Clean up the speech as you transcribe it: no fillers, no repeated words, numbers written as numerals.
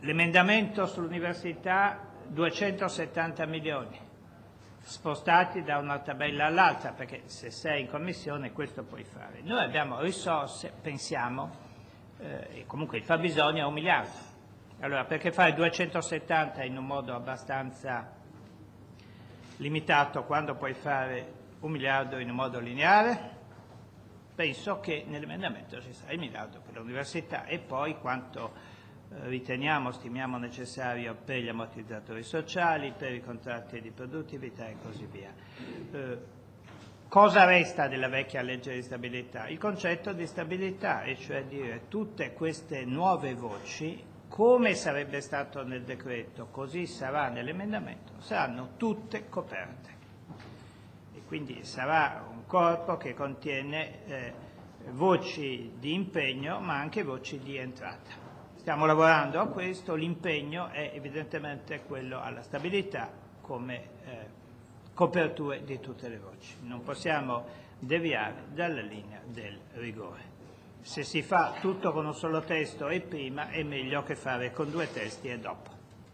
L'emendamento sull'università, 270 milioni, spostati da una tabella all'altra, perché se sei in commissione questo puoi fare. Noi abbiamo risorse, pensiamo, e comunque il fabbisogno è 1 miliardo. Allora, perché fare 270 in un modo abbastanza limitato quando puoi fare 1 miliardo in un modo lineare? Penso che nell'emendamento ci sarà il miliardo per l'università e poi quanto stimiamo necessario per gli ammortizzatori sociali, per i contratti di produttività e così via. Cosa resta della vecchia legge di stabilità? Il concetto di stabilità, e cioè dire tutte queste nuove voci, come sarebbe stato nel decreto, così sarà nell'emendamento, saranno tutte coperte. E quindi sarà un corpo che contiene voci di impegno ma anche voci di entrata. Stiamo lavorando a questo, l'impegno è evidentemente quello alla stabilità come coperture di tutte le voci. Non possiamo deviare dalla linea del rigore. Se si fa tutto con un solo testo e prima è meglio che fare con 2 testi e dopo.